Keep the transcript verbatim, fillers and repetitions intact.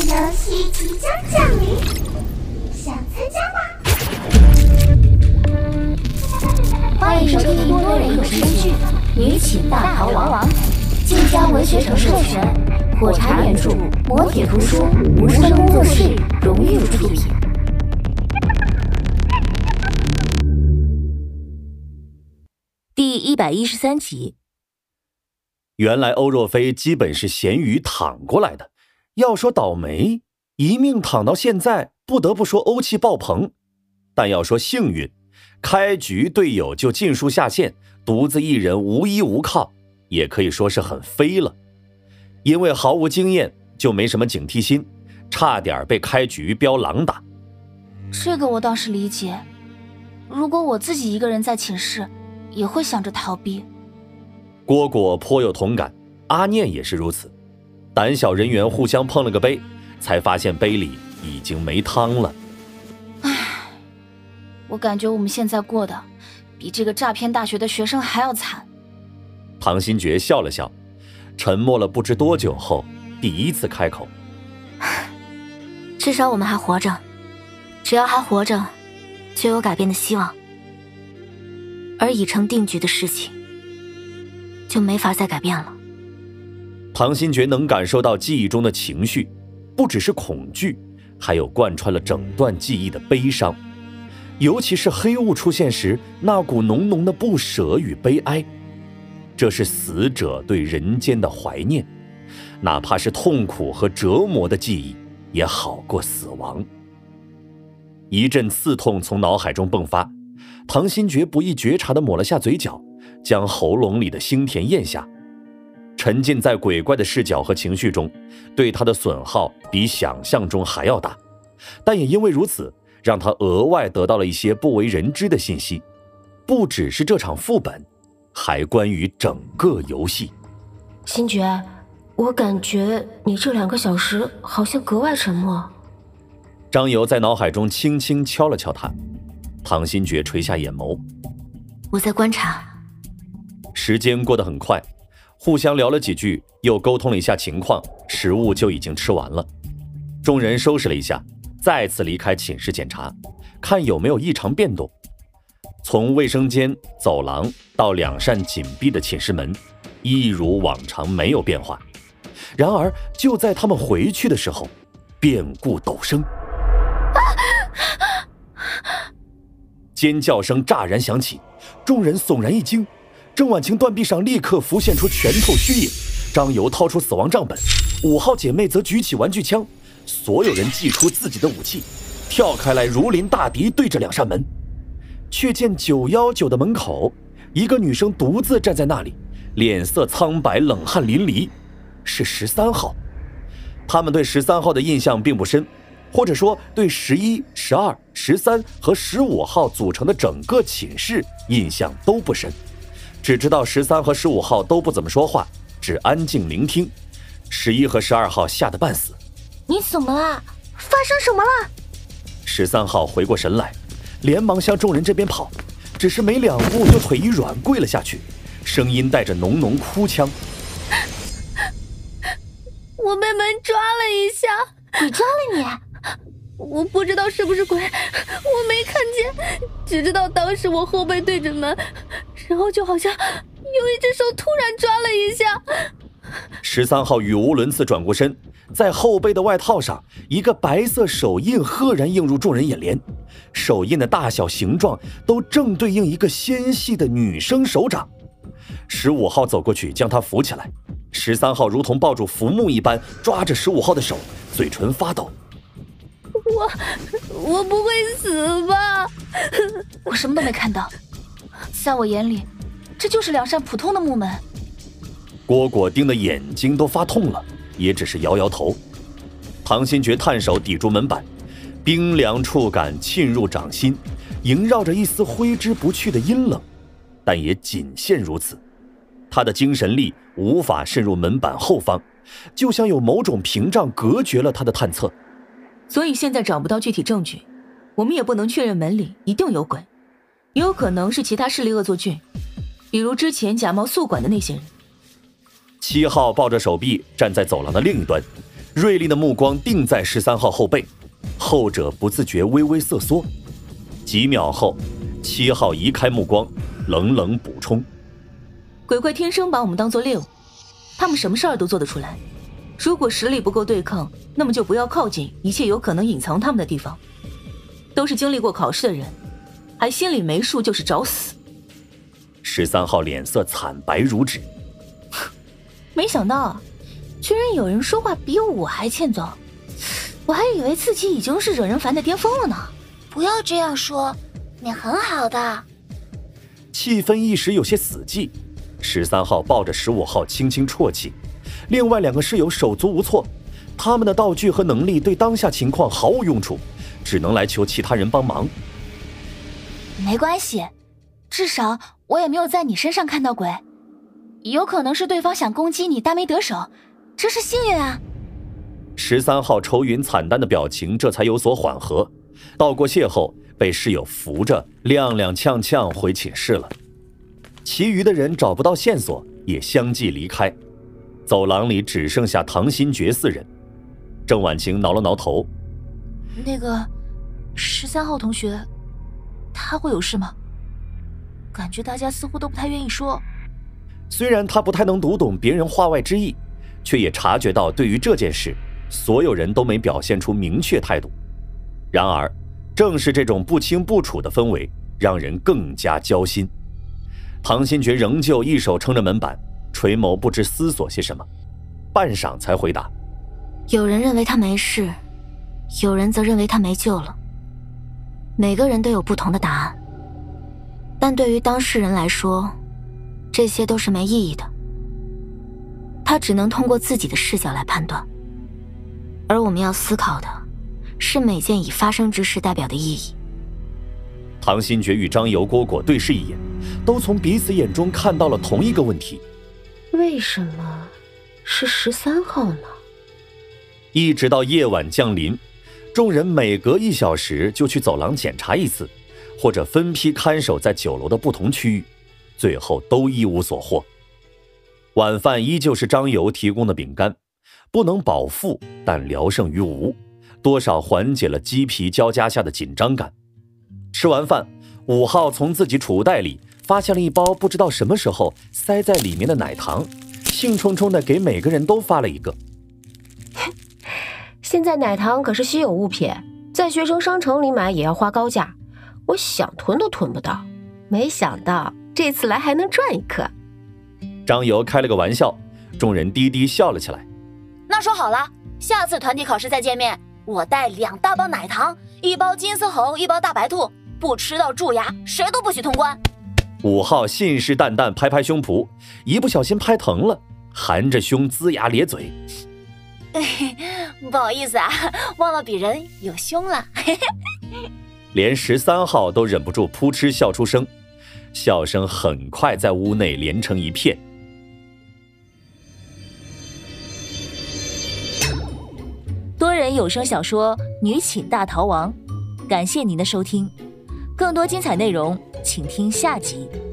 游戏即将降临，想参加吗？ 欢迎收听多人有声剧《女寝大逃亡》，晋江文学城授权，火柴原著，磨铁图书，无声工作室荣誉出品。第一百一十三集。 原来欧若飞基本是咸鱼躺过来的，要说倒霉，一命躺到现在，不得不说欧气爆棚。但要说幸运，开局队友就尽数下线，独自一人无依无靠，也可以说是很飞了。因为毫无经验，就没什么警惕心，差点被开局标狼打。 这个我倒是理解，如果我自己一个人在寝室，也会想着逃避。 蝈蝈颇有同感，阿念也是如此。胆小人员互相碰了个杯，才发现杯里已经没汤了。 唉，我感觉我们现在过的比这个诈骗大学的学生还要惨。 唐新觉笑了笑，沉默了不知多久后，第一次开口： 至少我们还活着，只要还活着，就有改变的希望。而已成定局的事情，就没法再改变了。 唐新觉能感受到记忆中的情绪，不只是恐惧，还有贯穿了整段记忆的悲伤，尤其是黑雾出现时那股浓浓的不舍与悲哀。这是死者对人间的怀念，哪怕是痛苦和折磨的记忆，也好过死亡。一阵刺痛从脑海中迸发，唐新觉不易觉察地抹了下嘴角，将喉咙里的腥甜咽下。沉浸在鬼怪的视角和情绪中，对他的损耗比想象中还要大，但也因为如此，让他额外得到了一些不为人知的信息，不只是这场副本，还关于整个游戏。 新觉，我感觉你这两个小时好像格外沉默。 张游在脑海中轻轻敲了敲他，唐新觉垂下眼眸， 我在观察。 时间过得很快，互相聊了几句，又沟通了一下情况，食物就已经吃完了。众人收拾了一下，再次离开寝室检查，看有没有异常变动。从卫生间、走廊到两扇紧闭的寝室门，一如往常没有变化。然而就在他们回去的时候，变故陡生，尖叫声乍然响起，众人悚然一惊。郑婉晴断臂上立刻浮现出拳头虚影，张游掏出死亡账本，五号姐妹则举起玩具枪，所有人祭出自己的武器，跳开来如临大敌，对着两扇门。却见九一九的门口，一个女生独自站在那里，脸色苍白，冷汗淋漓，是十三号。他们对十三号的印象并不深，或者说对十一、十二、十三和十五号组成的整个寝室印象都不深，只知道十三和十五号都不怎么说话，只安静聆听。十一和十二号吓得半死。 你怎么了？发生什么了？ 十三号回过神来，连忙向众人这边跑，只是没两步就腿一软跪了下去，声音带着浓浓哭腔。 我被门抓了一下。 鬼抓了你？ 我不知道是不是鬼，我没看见，只知道当时我后背对着门，然后就好像有一只手突然抓了一下。 十三号语无伦次转过身，在后背的外套上，一个白色手印赫然映入众人眼帘，手印的大小形状都正对应一个纤细的女生手掌。十五号走过去将她扶起来，十三号如同抱住浮木一般抓着十五号的手，嘴唇发抖。 我我不会死吧？我什么都没看到，在我眼里，这就是两扇普通的木门。 蝈蝈盯得眼睛都发痛了，也只是摇摇头。唐新觉探手抵住门板，冰凉触感沁入掌心，萦绕着一丝挥之不去的阴冷，但也仅限如此。他的精神力无法渗入门板后方，就像有某种屏障隔绝了他的探测。 所以现在找不到具体证据，我们也不能确认门里一定有鬼，也有可能是其他势力恶作剧，比如之前假冒宿管的那些人。 七号抱着手臂站在走廊的另一端， 锐利的目光定在十三号后背，后者不自觉微微瑟缩。几秒后，七号移开目光，冷冷补充： 鬼怪天生把我们当作猎物，他们什么事儿都做得出来。如果实力不够对抗，那么就不要靠近一切有可能隐藏他们的地方。都是经历过考试的人，还心里没数就是找死。 十三号脸色惨白如纸， 没想到居然有人说话比我还欠揍，我还以为自己已经是惹人烦的巅峰了呢。 不要这样说，你很好的。 气氛一时有些死寂。十三号抱着十五号轻轻啜泣，另外两个室友手足无措，他们的道具和能力对当下情况毫无用处，只能来求其他人帮忙。 没关系，至少我也没有在你身上看到鬼，有可能是对方想攻击你但没得手，这是幸运啊。 十三号愁云惨淡的表情这才有所缓和，道过谢后被室友扶着踉踉跄跄回寝室了。其余的人找不到线索，也相继离开。走廊里只剩下唐新觉四人。郑婉晴挠了挠头， 那个十三号同学他会有事吗？感觉大家似乎都不太愿意说。 虽然他不太能读懂别人话外之意，却也察觉到对于这件事所有人都没表现出明确态度。然而正是这种不清不楚的氛围让人更加焦心。唐新觉仍旧一手撑着门板，垂眸不知思索些什么，半晌才回答： 有人认为他没事，有人则认为他没救了。每个人都有不同的答案，但对于当事人来说，这些都是没意义的。他只能通过自己的视角来判断，而我们要思考的是每件已发生之事代表的意义。 唐新觉与张游、蝈蝈对视一眼，都从彼此眼中看到了同一个问题： 为什么是十三号呢？ 一直到夜晚降临，众人每隔一小时就去走廊检查一次，或者分批看守在酒楼的不同区域，最后都一无所获。晚饭依旧是张游提供的饼干，不能饱腹，但聊胜于无，多少缓解了鸡皮交加下的紧张感。吃完饭，五号从自己储物袋里发现了一包不知道什么时候塞在里面的奶糖，兴冲冲地给每个人都发了一个。 现在奶糖可是稀有物品，在学生商城里买也要花高价，我想囤都囤不到，没想到这次来还能赚一颗。 张游开了个玩笑，众人低低笑了起来。 那说好了，下次团体考试再见面，我带两大包奶糖，一包金丝猴，一包大白兔，不吃到蛀牙谁都不许通关。 五号信誓旦旦拍拍胸脯，一不小心拍疼了，含着胸龇牙咧嘴。 不好意思啊，忘了比人有胸了。 连十三号都忍不住扑哧笑出声，笑声很快在屋内连成一片。 多人有声小说《女寝大逃亡》，感谢您的收听，更多精彩内容请听下集。